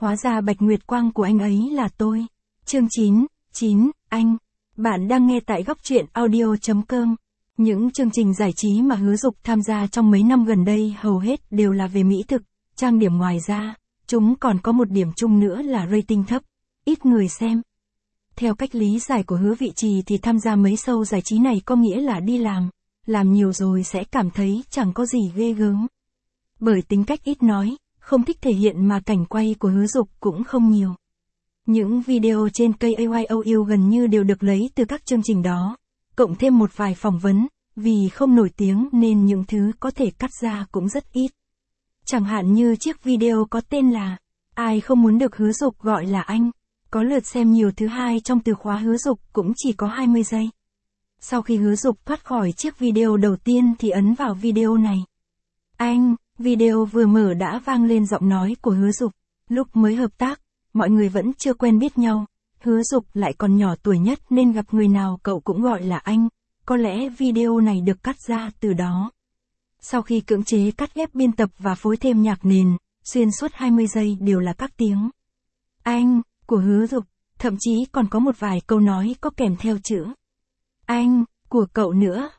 hóa ra Bạch Nguyệt Quang của anh ấy là tôi. Chương 9, anh. Bạn đang nghe tại góc truyện audio.com. Những chương trình giải trí mà Hứa Dục tham gia trong mấy năm gần đây hầu hết đều là về mỹ thực, trang điểm, ngoài ra, chúng còn có một điểm chung nữa là rating thấp, ít người xem. Theo cách lý giải của Hứa Vị Trì thì tham gia mấy show giải trí này có nghĩa là đi làm nhiều rồi sẽ cảm thấy chẳng có gì ghê gớm. Bởi tính cách ít nói, không thích thể hiện mà cảnh quay của Hứa Dục cũng không nhiều. Những video trên KAYOU gần như đều được lấy từ các chương trình đó, cộng thêm một vài phỏng vấn, vì không nổi tiếng nên những thứ có thể cắt ra cũng rất ít. Chẳng hạn như chiếc video có tên là Ai không muốn được Hứa Dục gọi là anh, có lượt xem nhiều thứ hai trong từ khóa Hứa Dục cũng chỉ có 20 giây. Sau khi Hứa Dục thoát khỏi chiếc video đầu tiên thì ấn vào video này. Anh, video vừa mở đã vang lên giọng nói của Hứa Dục. Lúc mới hợp tác, mọi người vẫn chưa quen biết nhau. Hứa Dục lại còn nhỏ tuổi nhất nên gặp người nào cậu cũng gọi là anh. Có lẽ video này được cắt ra từ đó. Sau khi cưỡng chế cắt ghép, biên tập và phối thêm nhạc nền, xuyên suốt 20 giây đều là các tiếng anh của Hứa Dục, thậm chí còn có một vài câu nói có kèm theo chữ anh của cậu nữa.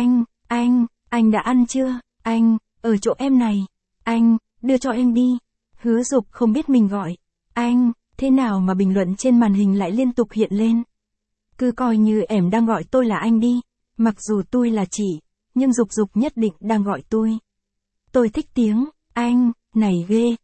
Anh đã ăn chưa? Anh, ở chỗ em này. Anh, đưa cho em đi. Hứa Dục không biết mình gọi anh thế nào mà bình luận trên màn hình lại liên tục hiện lên. Cứ coi như em đang gọi tôi là anh đi. Mặc dù tôi là chị, nhưng Dục nhất định đang gọi tôi. Tôi thích tiếng anh này ghê,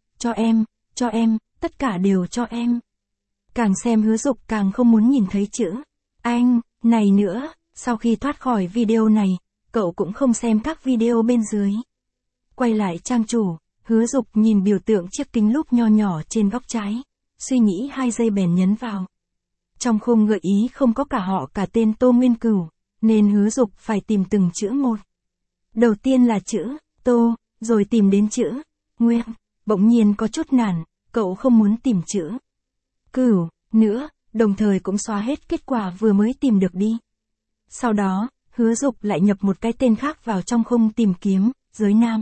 cho em, tất cả đều cho em. Càng xem Hứa Dục càng không muốn nhìn thấy chữ anh này nữa. Sau khi thoát khỏi video này, cậu cũng không xem các video bên dưới. Quay lại trang chủ, Hứa Dục nhìn biểu tượng chiếc kính lúp nho nhỏ trên góc trái, suy nghĩ 2 giây bèn nhấn vào. Trong khung gợi ý không có cả họ cả tên Tô Nguyên Cửu, nên Hứa Dục phải tìm từng chữ một. Đầu tiên là chữ Tô, rồi tìm đến chữ Nguyên, bỗng nhiên có chút nản, cậu không muốn tìm chữ Cửu nữa, đồng thời cũng xóa hết kết quả vừa mới tìm được đi. Sau đó, Hứa Dục lại nhập một cái tên khác vào trong khung tìm kiếm, Giới Nam.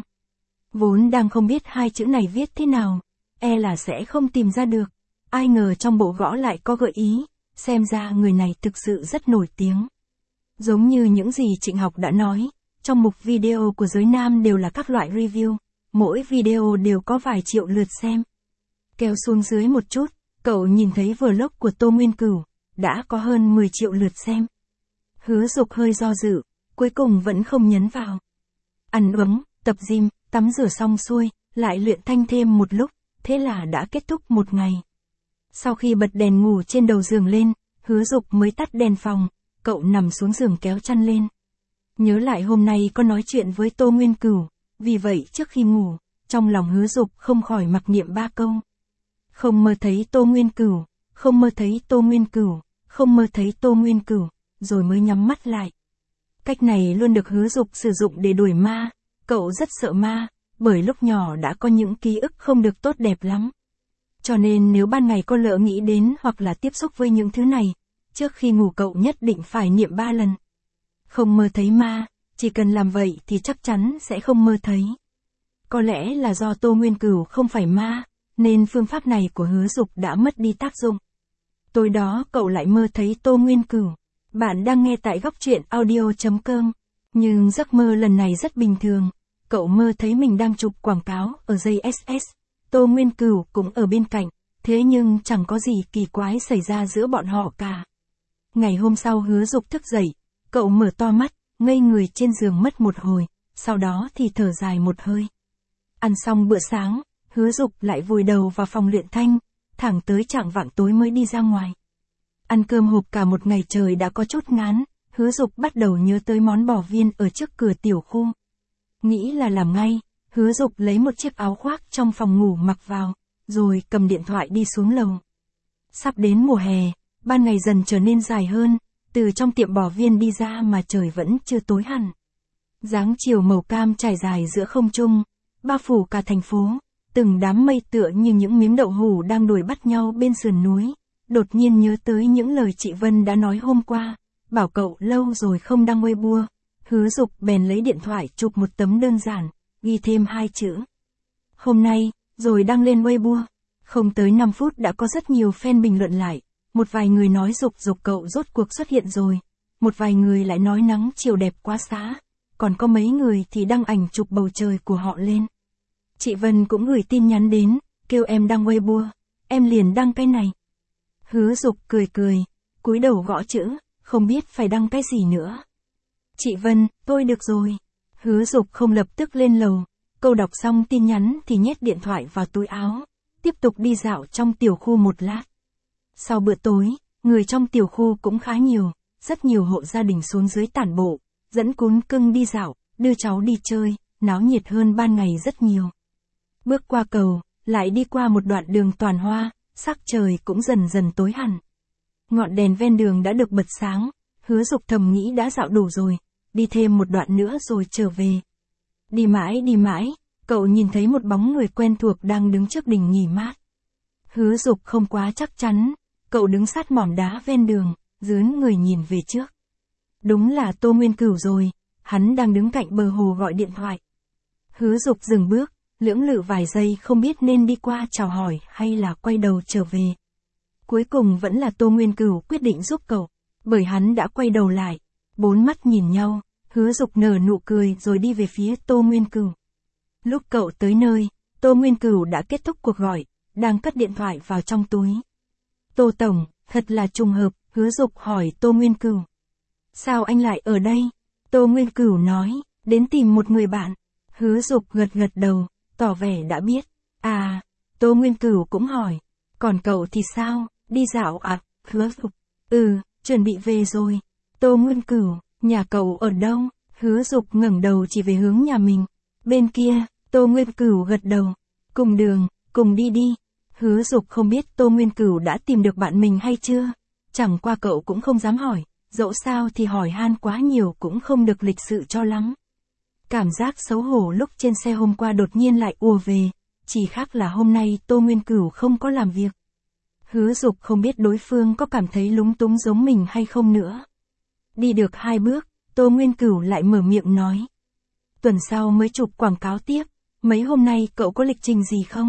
Vốn đang không biết hai chữ này viết thế nào, là sẽ không tìm ra được. Ai ngờ trong bộ gõ lại có gợi ý, xem ra người này thực sự rất nổi tiếng. Giống như những gì Trịnh Học đã nói, trong mục video của Giới Nam đều là các loại review, mỗi video đều có vài triệu lượt xem. Kéo xuống dưới một chút, cậu nhìn thấy vlog của Tô Nguyên Cửu, đã có hơn 10 triệu lượt xem. Hứa Dục hơi do dự, cuối cùng vẫn không nhấn vào. Ăn uống, tập gym, tắm rửa xong xuôi, lại luyện thanh thêm một lúc, thế là đã kết thúc một ngày. Sau khi bật đèn ngủ trên đầu giường lên, Hứa Dục mới tắt đèn phòng, cậu nằm xuống giường kéo chăn lên. Nhớ lại hôm nay có nói chuyện với Tô Nguyên Cửu, vì vậy trước khi ngủ, trong lòng Hứa Dục không khỏi mặc niệm 3 câu. Không mơ thấy Tô Nguyên Cửu, không mơ thấy Tô Nguyên Cửu, không mơ thấy Tô Nguyên Cửu, rồi mới nhắm mắt lại. Cách này luôn được Hứa Dục sử dụng để đuổi ma. Cậu rất sợ ma, bởi lúc nhỏ đã có những ký ức không được tốt đẹp lắm. Cho nên nếu ban ngày có lỡ nghĩ đến hoặc là tiếp xúc với những thứ này, trước khi ngủ cậu nhất định phải niệm 3 lần. Không mơ thấy ma, chỉ cần làm vậy thì chắc chắn sẽ không mơ thấy. Có lẽ là do Tô Nguyên Cửu không phải ma, nên phương pháp này của Hứa Dục đã mất đi tác dụng. Tối đó cậu lại mơ thấy Tô Nguyên Cửu. Bạn đang nghe tại góc truyện audio.com. Nhưng giấc mơ lần này rất bình thường. Cậu mơ thấy mình đang chụp quảng cáo ở dây SS. Tô Nguyên Cửu cũng ở bên cạnh. Thế nhưng chẳng có gì kỳ quái xảy ra giữa bọn họ cả. Ngày hôm sau Hứa Dục thức dậy. Cậu mở to mắt, ngây người trên giường mất một hồi. Sau đó thì thở dài một hơi. Ăn xong bữa sáng, Hứa Dục lại vùi đầu vào phòng luyện thanh. Thẳng tới chạng vạng tối mới đi ra ngoài. Ăn cơm hộp cả một ngày trời đã có chút ngán. Hứa Dục bắt đầu nhớ tới món bò viên ở trước cửa tiểu khu. Nghĩ là làm ngay, Hứa Dục lấy một chiếc áo khoác trong phòng ngủ mặc vào, rồi cầm điện thoại đi xuống lầu. Sắp đến mùa hè, ban ngày dần trở nên dài hơn, từ trong tiệm bò viên đi ra mà trời vẫn chưa tối hẳn. Dáng chiều màu cam trải dài giữa không trung, bao phủ cả thành phố, từng đám mây tựa như những miếng đậu hũ đang đuổi bắt nhau bên sườn núi. Đột nhiên nhớ tới những lời chị Vân đã nói hôm qua, bảo cậu lâu rồi không đăng Weibo. Hứa Dục bèn lấy điện thoại chụp một tấm đơn giản, ghi thêm 2 chữ. Hôm nay, rồi đăng lên Weibo. Không tới 5 phút đã có rất nhiều fan bình luận lại, một vài người nói Dục cậu rốt cuộc xuất hiện rồi, một vài người lại nói nắng chiều đẹp quá xá, còn có mấy người thì đăng ảnh chụp bầu trời của họ lên. Chị Vân cũng gửi tin nhắn đến, kêu em đăng Weibo, em liền đăng cái này. Hứa Dục cười cười, cúi đầu gõ chữ, không biết phải đăng cái gì nữa. Chị Vân, tôi được rồi. Hứa Dục không lập tức lên lầu, câu đọc xong tin nhắn thì nhét điện thoại vào túi áo, tiếp tục đi dạo trong tiểu khu một lát. Sau bữa tối, người trong tiểu khu cũng khá nhiều, rất nhiều hộ gia đình xuống dưới tản bộ, dẫn cún cưng đi dạo, đưa cháu đi chơi, náo nhiệt hơn ban ngày rất nhiều. Bước qua cầu, lại đi qua một đoạn đường toàn hoa, sắc trời cũng dần dần tối hẳn. Ngọn đèn ven đường đã được bật sáng, Hứa Dục thầm nghĩ đã dạo đủ rồi, đi thêm một đoạn nữa rồi trở về. Đi mãi, cậu nhìn thấy một bóng người quen thuộc đang đứng trước đình nghỉ mát. Hứa Dục không quá chắc chắn, cậu đứng sát mỏm đá ven đường, dướn người nhìn về trước. Đúng là Tô Nguyên Cửu rồi, hắn đang đứng cạnh bờ hồ gọi điện thoại. Hứa Dục dừng bước, lưỡng lự vài giây không biết nên đi qua chào hỏi hay là quay đầu trở về. Cuối cùng vẫn là Tô Nguyên Cửu quyết định giúp cậu, bởi hắn đã quay đầu lại, bốn mắt nhìn nhau, Hứa Dục nở nụ cười rồi đi về phía Tô Nguyên Cửu. Lúc cậu tới nơi, Tô Nguyên Cửu đã kết thúc cuộc gọi, đang cất điện thoại vào trong túi. Tô Tổng, thật là trùng hợp, Hứa Dục hỏi Tô Nguyên Cửu. Sao anh lại ở đây? Tô Nguyên Cửu nói, đến tìm một người bạn. Hứa Dục gật gật đầu, tỏ vẻ đã biết. À, Tô Nguyên Cửu cũng hỏi, còn cậu thì sao, đi dạo à? Hứa Dục, chuẩn bị về rồi. Tô Nguyên Cửu, nhà cậu ở đâu? Hứa Dục ngẩng đầu chỉ về hướng nhà mình. Bên kia, Tô Nguyên Cửu gật đầu. Cùng đường, cùng đi đi. Hứa Dục không biết Tô Nguyên Cửu đã tìm được bạn mình hay chưa. Chẳng qua cậu cũng không dám hỏi, dẫu sao thì hỏi han quá nhiều cũng không được lịch sự cho lắm. Cảm giác xấu hổ lúc trên xe hôm qua đột nhiên lại ùa về, chỉ khác là hôm nay Tô Nguyên Cửu không có làm việc. Hứa Dục không biết đối phương có cảm thấy lúng túng giống mình hay không nữa. Đi được 2 bước, Tô Nguyên Cửu lại mở miệng nói. Tuần sau mới chụp quảng cáo tiếp, mấy hôm nay cậu có lịch trình gì không?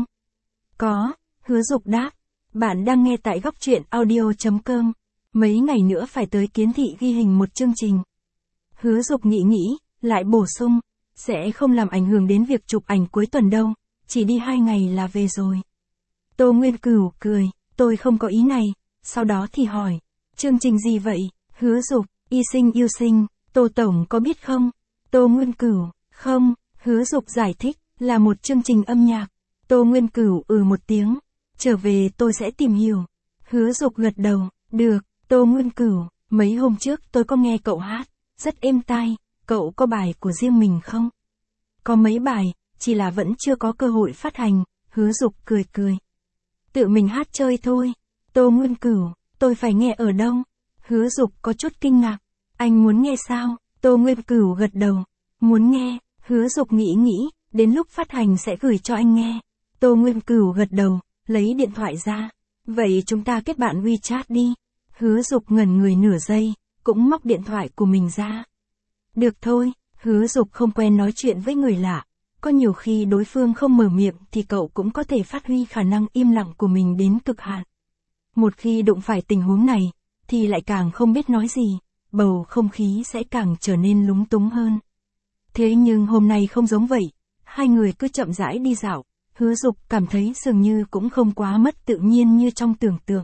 Có, Hứa Dục đáp. Bạn đang nghe tại Góc Truyện Audio.com. Mấy ngày nữa phải tới Kiến Thị ghi hình một chương trình. Hứa Dục nghĩ, lại bổ sung, sẽ không làm ảnh hưởng đến việc chụp ảnh cuối tuần đâu, chỉ đi 2 ngày là về rồi. Tô Nguyên Cửu cười, tôi không có ý này, sau đó thì hỏi, chương trình gì vậy? Hứa Dục, Y Sinh Yêu Sinh, Tô Tổng có biết không? Tô Nguyên Cửu, không, Hứa Dục giải thích, là một chương trình âm nhạc. Tô Nguyên Cửu một tiếng, trở về tôi sẽ tìm hiểu. Hứa Dục gật đầu, được, Tô Nguyên Cửu, mấy hôm trước tôi có nghe cậu hát, rất êm tai, cậu có bài của riêng mình không? Có mấy bài, chỉ là vẫn chưa có cơ hội phát hành, Hứa Dục cười. Tự mình hát chơi thôi. Tô Nguyên Cửu, tôi phải nghe ở đâu? Hứa Dục có chút kinh ngạc, anh muốn nghe sao? Tô Nguyên Cửu gật đầu, muốn nghe. Hứa Dục nghĩ, đến lúc phát hành sẽ gửi cho anh nghe. Tô Nguyên Cửu gật đầu, lấy điện thoại ra. Vậy chúng ta kết bạn WeChat đi. Hứa Dục ngẩn người nửa giây, cũng móc điện thoại của mình ra. Được thôi, Hứa Dục không quen nói chuyện với người lạ. Có nhiều khi đối phương không mở miệng thì cậu cũng có thể phát huy khả năng im lặng của mình đến cực hạn. Một khi đụng phải tình huống này, thì lại càng không biết nói gì, bầu không khí sẽ càng trở nên lúng túng hơn. Thế nhưng hôm nay không giống vậy, hai người cứ chậm rãi đi dạo, Hứa Dục cảm thấy dường như cũng không quá mất tự nhiên như trong tưởng tượng.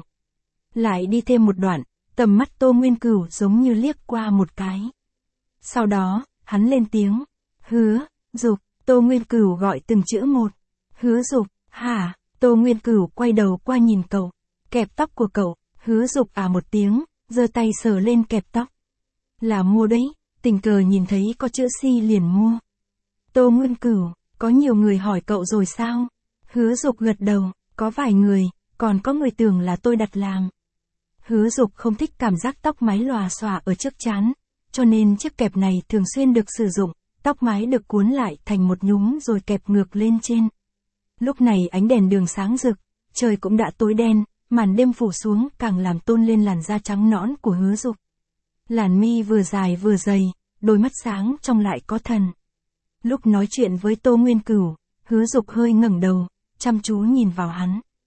Lại đi thêm một đoạn, tầm mắt Tô Nguyên Cửu giống như liếc qua một cái. Sau đó, hắn lên tiếng, Hứa Dục. Tô Nguyên Cửu gọi từng chữ một. Hứa Dục, hả? Tô Nguyên Cửu quay đầu qua nhìn cậu, kẹp tóc của cậu. Hứa Dục một tiếng, giơ tay sờ lên kẹp tóc. Là mua đấy, tình cờ nhìn thấy có chữ Si liền mua. Tô Nguyên Cửu, có nhiều người hỏi cậu rồi sao? Hứa Dục gật đầu, có vài người, còn có người tưởng là tôi đặt làm. Hứa Dục không thích cảm giác tóc mái lòa xòa ở trước trán, cho nên chiếc kẹp này thường xuyên được sử dụng. Tóc mái được cuốn lại thành một nhúm rồi kẹp ngược lên trên. Lúc này ánh đèn đường sáng rực, trời cũng đã tối đen, màn đêm phủ xuống càng làm tôn lên làn da trắng nõn của Hứa Dục. Làn mi vừa dài vừa dày, đôi mắt sáng trong lại có thần. Lúc nói chuyện với Tô Nguyên Cửu, Hứa Dục hơi ngẩng đầu, chăm chú nhìn vào hắn.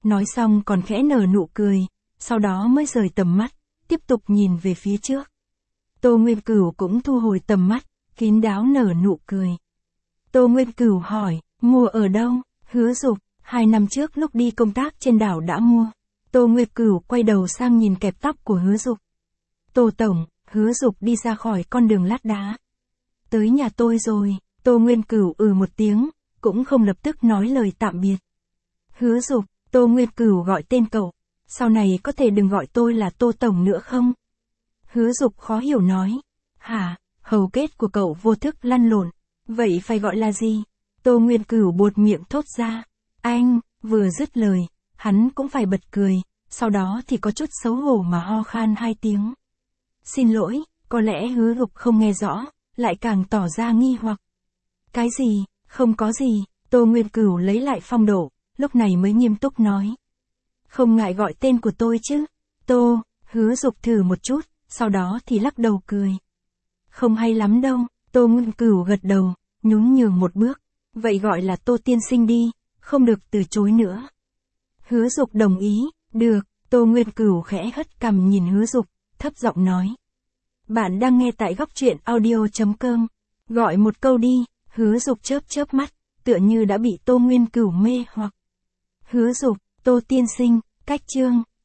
Nói xong còn khẽ nở nụ cười, sau đó mới rời tầm mắt, tiếp tục nhìn về phía trước. Tô Nguyên Cửu cũng thu hồi tầm mắt, kín đáo nở nụ cười. Tô Nguyên Cửu hỏi, mua ở đâu? Hứa Dục, 2 năm trước lúc đi công tác trên đảo đã mua. Tô Nguyên Cửu quay đầu sang nhìn kẹp tóc của Hứa Dục. Tô Tổng, Hứa Dục đi ra khỏi con đường lát đá. Tới nhà tôi rồi, Tô Nguyên Cửu một tiếng, cũng không lập tức nói lời tạm biệt. Hứa Dục, Tô Nguyên Cửu gọi tên cậu, sau này có thể đừng gọi tôi là Tô Tổng nữa không? Hứa Dục khó hiểu nói. Hả, hầu kết của cậu vô thức lăn lộn, vậy phải gọi là gì? Tô Nguyên Cửu buột miệng thốt ra. Anh, vừa dứt lời, hắn cũng phải bật cười, sau đó thì có chút xấu hổ mà ho khan 2 tiếng. Xin lỗi, có lẽ Hứa Dục không nghe rõ, lại càng tỏ ra nghi hoặc. Cái gì, không có gì, Tô Nguyên Cửu lấy lại phong độ, lúc này mới nghiêm túc nói. Không ngại gọi tên của tôi chứ? Tô, Hứa Dục thử một chút, sau đó thì lắc đầu cười. Không hay lắm đâu, Tô Nguyên Cửu gật đầu, nhún nhường một bước. Vậy gọi là Tô tiên sinh đi, không được từ chối nữa. Hứa Dục đồng ý, được, Tô Nguyên Cửu khẽ hất cằm nhìn Hứa Dục, thấp giọng nói. Bạn đang nghe tại góc truyện audio.com. Gọi một câu đi, Hứa Dục chớp chớp mắt, tựa như đã bị Tô Nguyên Cửu mê hoặc. Hứa Dục, Tô tiên sinh, cách chương.